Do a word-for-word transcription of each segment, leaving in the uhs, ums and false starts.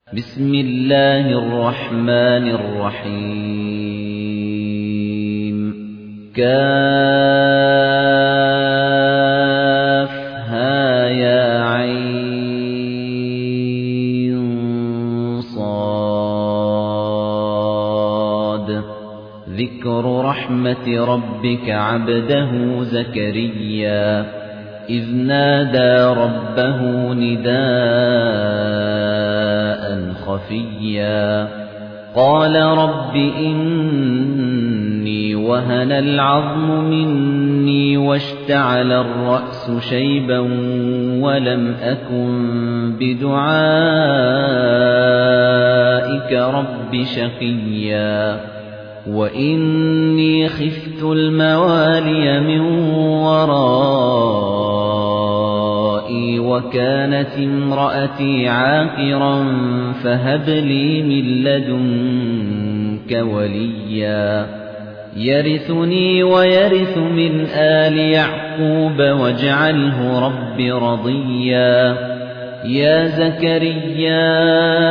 بسم الله الرحمن الرحيم كافها يا عين صاد ذكر رحمة ربك عبده زكريا إذ نادى ربه نداء خفيا قال رب إني وهن العظم مني واشتعل الرأس شيبا ولم أكن بدعائك رب شقيا وإني خفت الموالي من ورائي وكانت امرأتي عاقرا فهب لي من لدنك وليا يرثني ويرث من آل يعقوب واجعله رب رضيا يا زكريا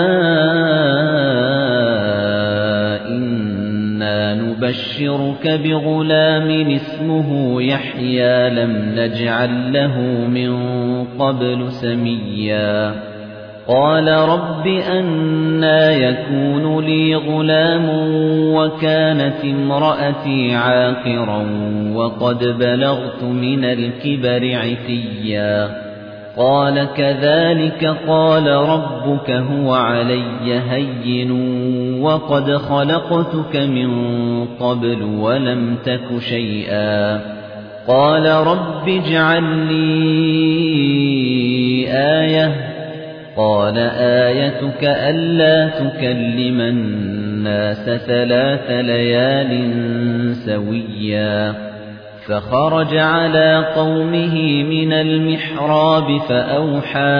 نبشرك بغلام اسمه يحيى لم نجعل له من قبل سميا قال رب أنى يكون لي غلام وكانت امرأتي عاقرا وقد بلغت من الكبر عتيا قال كذلك قال ربك هو علي هين وقد خلقتك من قبل ولم تك شيئا قال رب اجعل لي آية قال آيتك ألا تكلم الناس ثلاث ليال سويا فخرج على قومه من المحراب فأوحى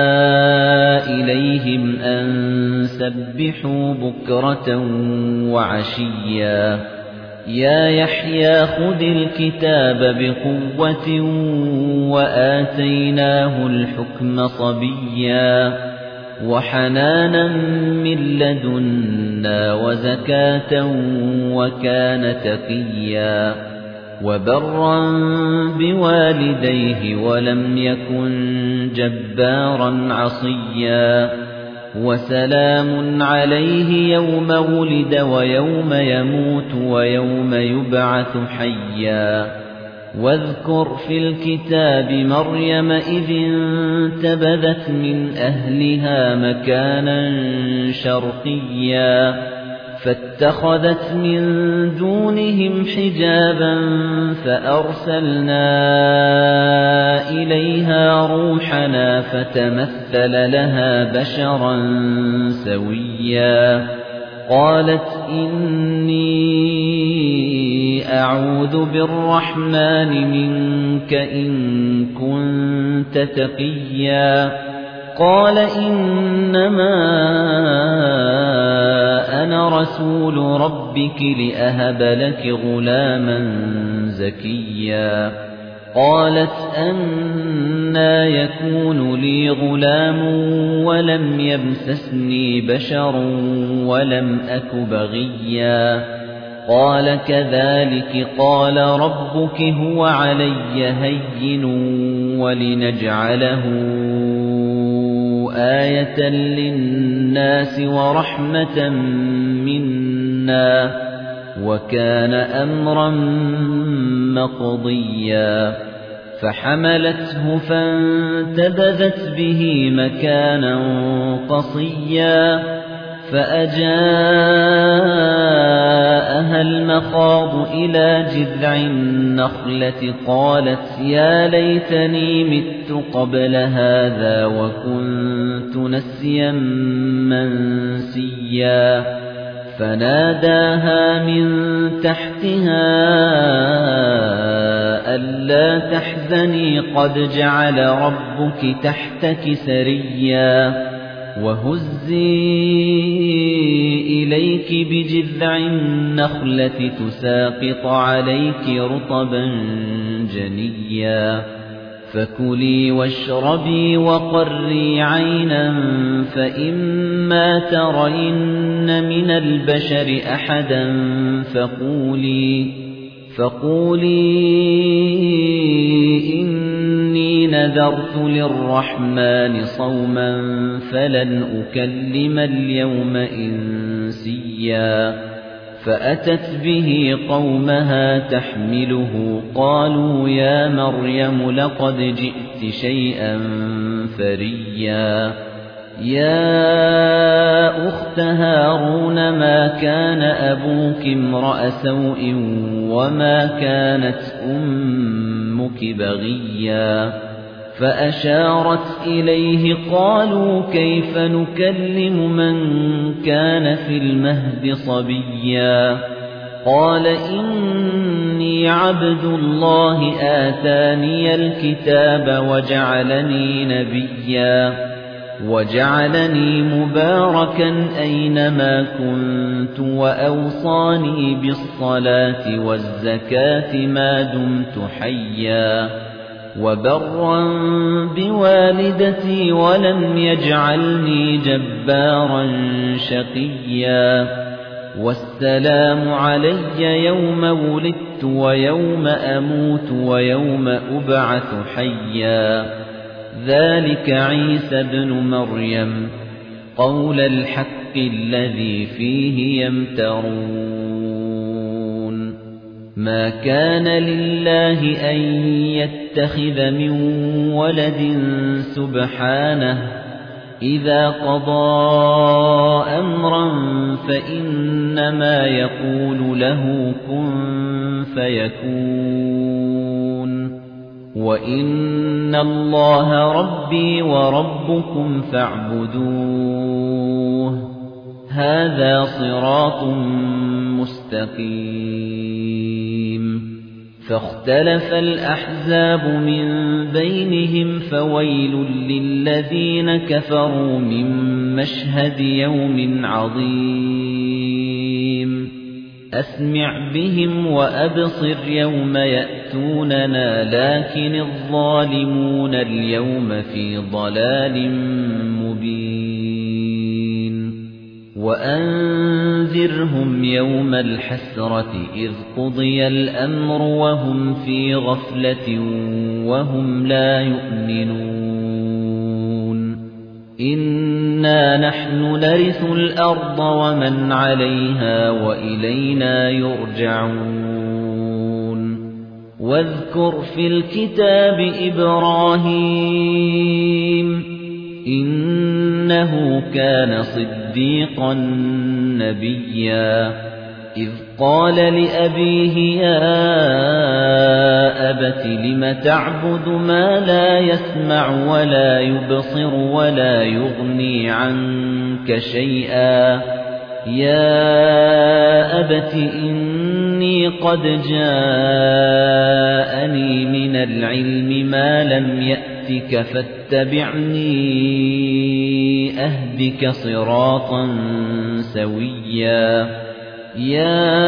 إليهم أن سبحوا بكرة وعشيا يا يحيى خذ الكتاب بقوة وآتيناه الحكم صبيا وحنانا من لدنا وزكاة وكان تقيا وبرا بوالديه ولم يكن جبارا عصيا وسلام عليه يوم ولد ويوم يموت ويوم يبعث حيا واذكر في الكتاب مريم إذ انتبذت من أهلها مكانا شرقيا فاتخذت من دونهم حجابا فأرسلنا إليها روحنا فتمثل لها بشرا سويا قالت إني أعوذ بالرحمن منك إن كنت تقيا قال إنما أنا رسول ربك لأهب لك غلاما زكيا قالت أنى يكون لي غلام ولم يمسسني بشر ولم أك بغيا قال كذلك قال ربك هو علي هين ولنجعله آية للناس ورحمة منا وكان أمرا مقضيا فحملته فانتبذت به مكانا قصيا فأجاءها المخاض إلى جذع النخلة قالت يا ليتني مت قبل هذا وكنت نسيا منسيا فناداها من تحتها ألا تحزني قد جعل ربك تحتك سريا وهزي إليك بجذع النخلة تساقط عليك رطبا جنيا فكلي واشربي وقري عينا فإما ترين من البشر أحدا فقولي فقولي إني نذرت للرحمن صوما فلن أكلم اليوم إنسيا فأتت به قومها تحمله قالوا يا مريم لقد جئت شيئا فريا يا أخت هارون ما كان أبوك امرأ سوء وما كانت أمك بغيا فأشارت إليه قالوا كيف نكلم من كان في المهد صبيا قال إني عبد الله آتاني الكتاب وجعلني نبيا وجعلني مباركا أينما كنت وأوصاني بالصلاة والزكاة ما دمت حيا وبرا بوالدتي ولم يجعلني جبارا شقيا والسلام علي يوم ولدت ويوم أموت ويوم أبعث حيا ذلك عيسى ابن مريم قول الحق الذي فيه يمترون ما كان لله أن يتخذ من ولد سبحانه إذا قضى أمرا فإنما يقول له كن فيكون وإن الله ربي وربكم فاعبدوه هذا صراط مستقيم فاختلف الأحزاب من بينهم فويل للذين كفروا من مشهد يوم عظيم أسمع بهم وأبصر يوم يأتوننا لكن الظالمون اليوم في ضلال مبين وأنذرهم يوم الحسرة إذ قضي الأمر وهم في غفلة وهم لا يؤمنون إنا نحن نرث الأرض ومن عليها وإلينا يرجعون واذكر في الكتاب إبراهيم إنه كان صديقا نبيا إذ قال لأبيه يا أبت لم تعبد ما لا يسمع ولا يبصر ولا يغني عنك شيئا يا أبت إني قد جاءني من العلم ما لم يأتك فاتبعني أهدك صراطا سويا يا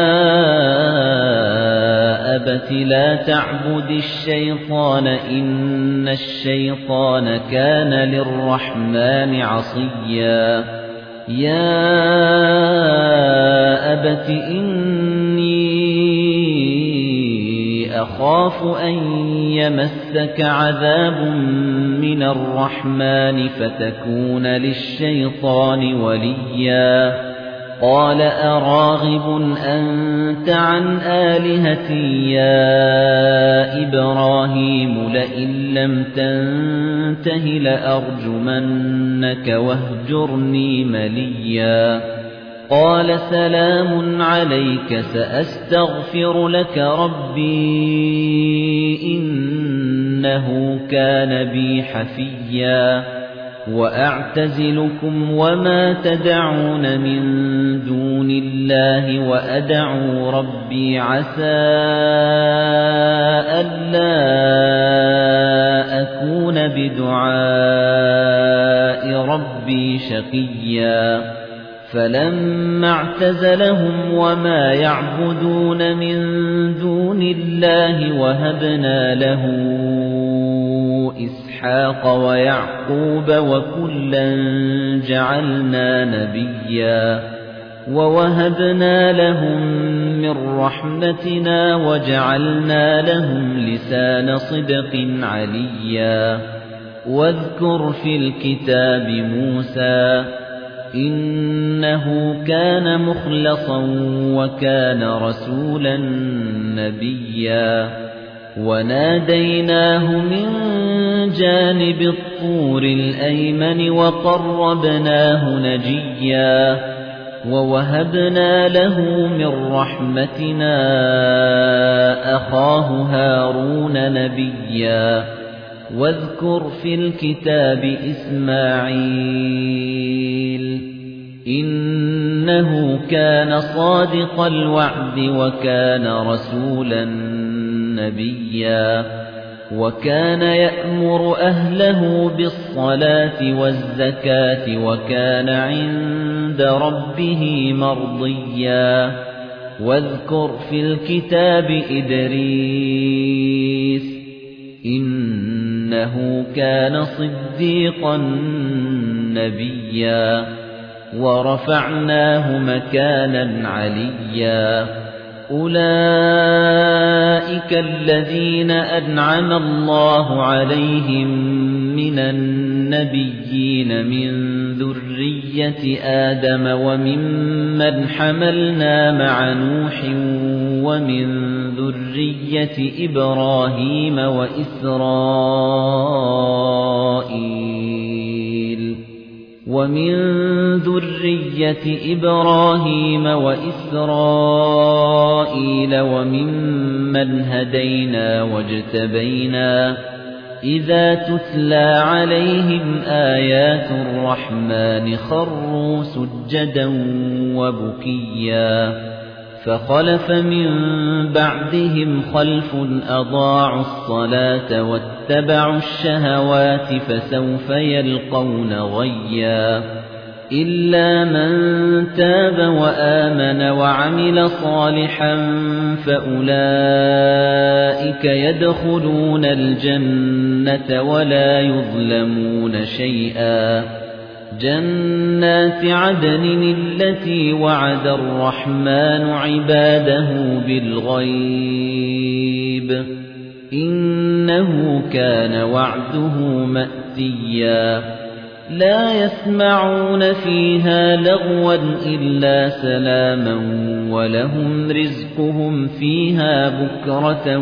أبت لا تعبد الشيطان إن الشيطان كان للرحمن عصيا يا أبت إني أخاف أن يمسك عذاب من الرحمن فتكون للشيطان وليا قال أراغب أنت عن آلهتي يا إبراهيم لئن لم تنته لأرجمنك واهجرني مليا قال سلام عليك سأستغفر لك ربي إنه كان بي حفيا وأعتزلكم وما تدعون من دون الله وأدعو ربي عسى ألا أكون بدعاء ربي شقيا فلما اعتزلهم وما يعبدون من دون الله وهبنا له وإسحاق ويعقوب وكلا جعلنا نبيا ووهبنا لهم من رحمتنا وجعلنا لهم لسان صدق عليا واذكر في الكتاب موسى إنه كان مخلصا وكان رسولا نبيا وناديناه من جانب الطور الأيمن وقربناه نجيا ووهبنا له من رحمتنا أخاه هارون نبيا واذكر في الكتاب إسماعيل إنه كان صادق الوعد وكان رسولا نبيا وكان يأمر أهله بالصلاة والزكاة وكان عند ربه مرضيا واذكر في الكتاب إدريس إنه كان صديقا نبيا ورفعناه مكانا عليا أولئك الذين أنعم الله عليهم من النبيين من ذرية آدم وممن حملنا مع نوح ومن ذرية إبراهيم وإسرائيل ومن ذرية إبراهيم وإسرائيل وممن هدينا واجتبينا إذا تتلى عليهم آيات الرحمن خروا سجدا وبكيا فخلف من بعدهم خلف أضاعوا الصلاة واتبعوا الشهوات فسوف يلقون غيا إلا من تاب وآمن وعمل صالحا فأولئك يدخلون الجنة ولا يظلمون شيئا جنات عدن التي وعد الرحمن عباده بالغيب إنه كان وعده مأتيا لا يسمعون فيها لغوا إلا سلاما ولهم رزقهم فيها بكرة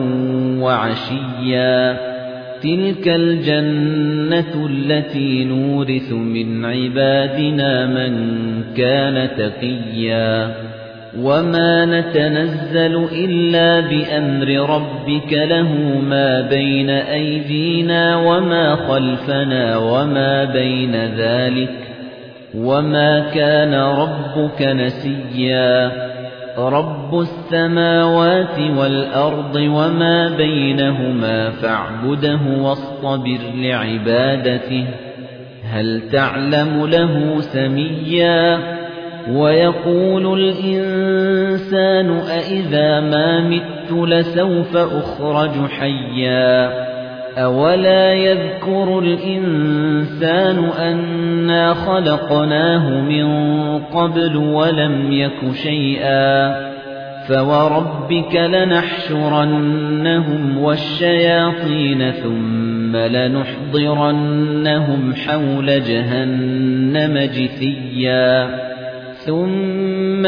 وعشيا تلك الجنة التي نورث من عبادنا من كان تقيا وما نتنزل إلا بأمر ربك له ما بين أيدينا وما خلفنا وما بين ذلك وما كان ربك نسيا رب السماوات والأرض وما بينهما فاعبده واصطبر لعبادته هل تعلم له سميا ويقول الإنسان أإذا ما مت لسوف أخرج حيا أولا يذكر الإنسان أنا خلقناه من قبل ولم يك شيئا فوربك لنحشرنهم والشياطين ثم لنحضرنهم حول جهنم جثيا ثم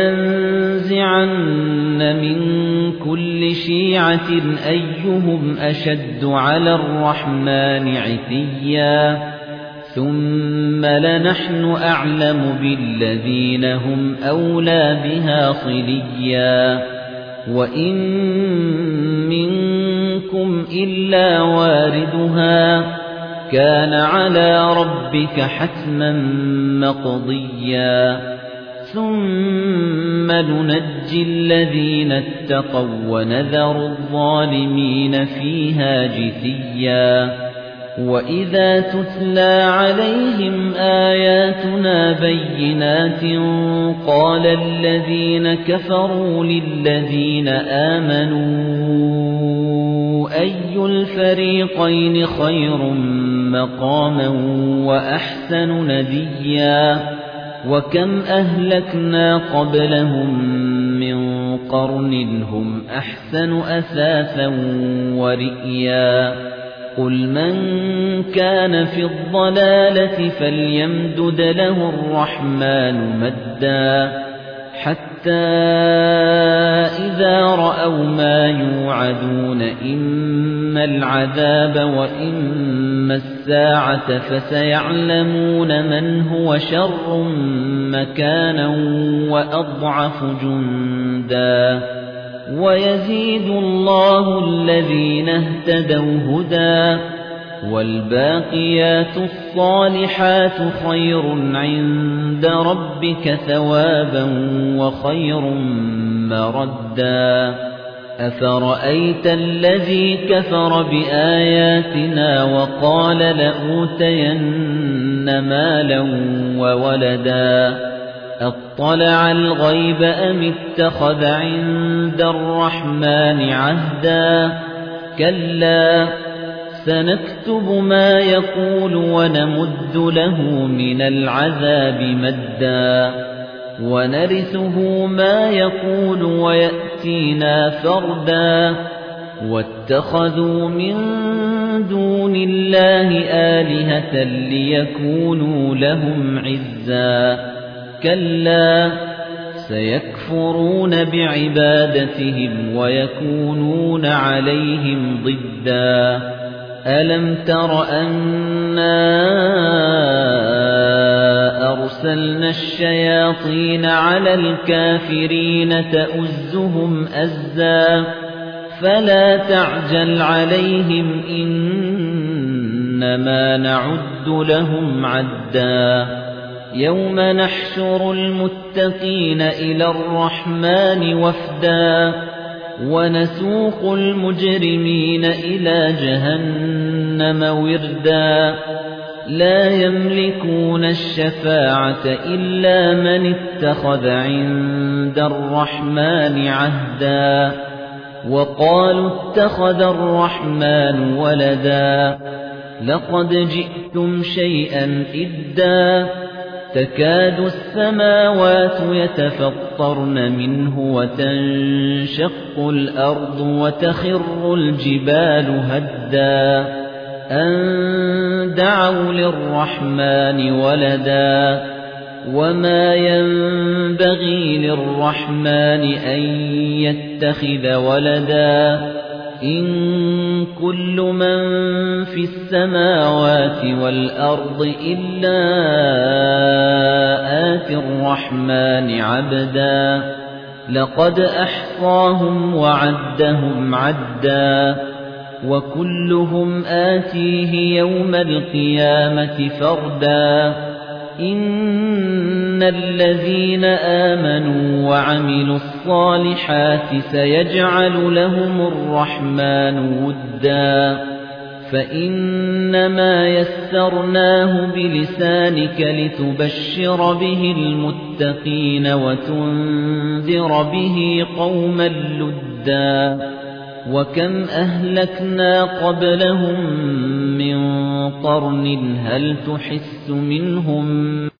لننزعن من كل شيعة أيهم أشد على الرحمن عتيا ثم لنحن أعلم بالذين هم أولى بها صليا وإن منكم إلا واردها كان على ربك حتما مقضيا ثم ننجي الذين اتقوا ونذر الظالمين فيها جثيا وإذا تتلى عليهم آياتنا بينات قال الذين كفروا للذين آمنوا أَيُّ الْفَرِيقَيْنِ خَيْرٌ مَّقَامًا وَأَحْسَنُ نَدِيًّا وَكَمْ أَهْلَكْنَا قَبْلَهُم مِّن قَرْنٍ هُمْ أَحْسَنُ أَثَاثًا وَرِئْيًا قُلْ مَن كَانَ فِي الضَّلَالَةِ فَلْيَمْدُدْ لَهُ الرَّحْمَٰنُ مَدًّا حَتَّىٰ إِذَا رَأَوْا مَا يُوعَدُونَ إِمَّا الْعَذَابَ وَإِمَّا السَّاعَةَ فَسَيَعْلَمُونَ مَنْ هُوَ شَرٌّ مَّكَانًا وَأَضْعَفُ جُندًا وَيَزِيدُ اللَّهُ الَّذِينَ اهْتَدَوْا هُدًى وَالْبَاقِيَاتُ الصَّالِحَاتُ خَيْرٌ عِندَ رَبِّكَ ثَوَابًا وَخَيْرٌ مَّرَدًّا أَفَرَأَيْتَ الَّذِي كَفَرَ بِآيَاتِنَا وَقَالَ لَأُوتَيَنَّ مَالًا وَوَلَدًا أَطَّلَعَ الْغَيْبَ أَمِ اتَّخَذَ عِندَ الرَّحْمَٰنِ عَهْدًا كَلَّا سَنَكْتُبُ مَا يَقُولُ وَنَمُدُّ لَهُ مِنَ الْعَذَابِ مَدًّا وَنَرِثُهُ مَا يَقُولُ وَيَأْتِينَا فَرْدًا وَاتَّخَذُوا مِن دُونِ اللَّهِ آلِهَةً لِّيَكُونُوا لَهُمْ عِزًّا كَلَّا سَيَكْفُرُونَ بِعِبَادَتِهِمْ وَيَكُونُونَ عَلَيْهِمْ ضِدًّا أَلَمْ تَرَ أَنَّا أَرْسَلْنَا الشَّيَاطِينَ عَلَى الْكَافِرِينَ تَؤُزُّهُمْ أَزًّا فَلَا تَعْجَلْ عَلَيْهِمْ إِنَّمَا نَعُدُّ لَهُمْ عَدًّا يَوْمَ نَحْشُرُ الْمُتَّقِينَ إِلَى الرَّحْمَٰنِ وَفْدًا وَنَسُوقُ الْمُجْرِمِينَ إِلَى جَهَنَّمَ وِرْدًا لَا يَمْلِكُونَ الشَّفَاعَةَ إِلَّا مَنِ اتَّخَذَ عِندَ الرَّحْمَٰنِ عَهْدًا وَقَالُوا اتَّخَذَ الرَّحْمَٰنُ وَلَدًا لَقَدْ جِئْتُمْ شَيْئًا إِدًّا تَكَادُ السَّمَاوَاتُ يَتَفَطَّرْنَ مِنْهُ وَتَنشَقُّ الْأَرْضُ وَتَخِرُّ الْجِبَالُ هَدًّا أَن دَعَوْا لِلرَّحْمَٰنِ وَلَدًا وَمَا يَنبَغِي لِلرَّحْمَٰنِ أَن يَتَّخِذَ وَلَدًا إِن كُلُّ مَن فِي السَّمَاوَاتِ وَالْأَرْضِ إِلَّا آتِي الرَّحْمَٰنِ عَبْدًا لَقَدْ أَحْصَاهُمْ وَعَدَّهُمْ عَدًّا وَكُلُّهُمْ آتِيهِ يَوْمَ الْقِيَامَةِ فَرْدًا إِنَّ الَّذِينَ آمَنُوا وَعَمِلُوا الصَّالِحَاتِ سَيَجْعَلُ لَهُمُ الرَّحْمَٰنُ وُدًّا فَإِنَّمَا يَسَّرْنَاهُ بِلِسَانِكَ لِتُبَشِّرَ بِهِ الْمُتَّقِينَ وَتُنذِرَ بِهِ قَوْمًا لُّدًّا وَكَمْ أَهْلَكْنَا قَبْلَهُم مِّن قَرْنٍ هَلْ تُحِسُّ مِنْهُم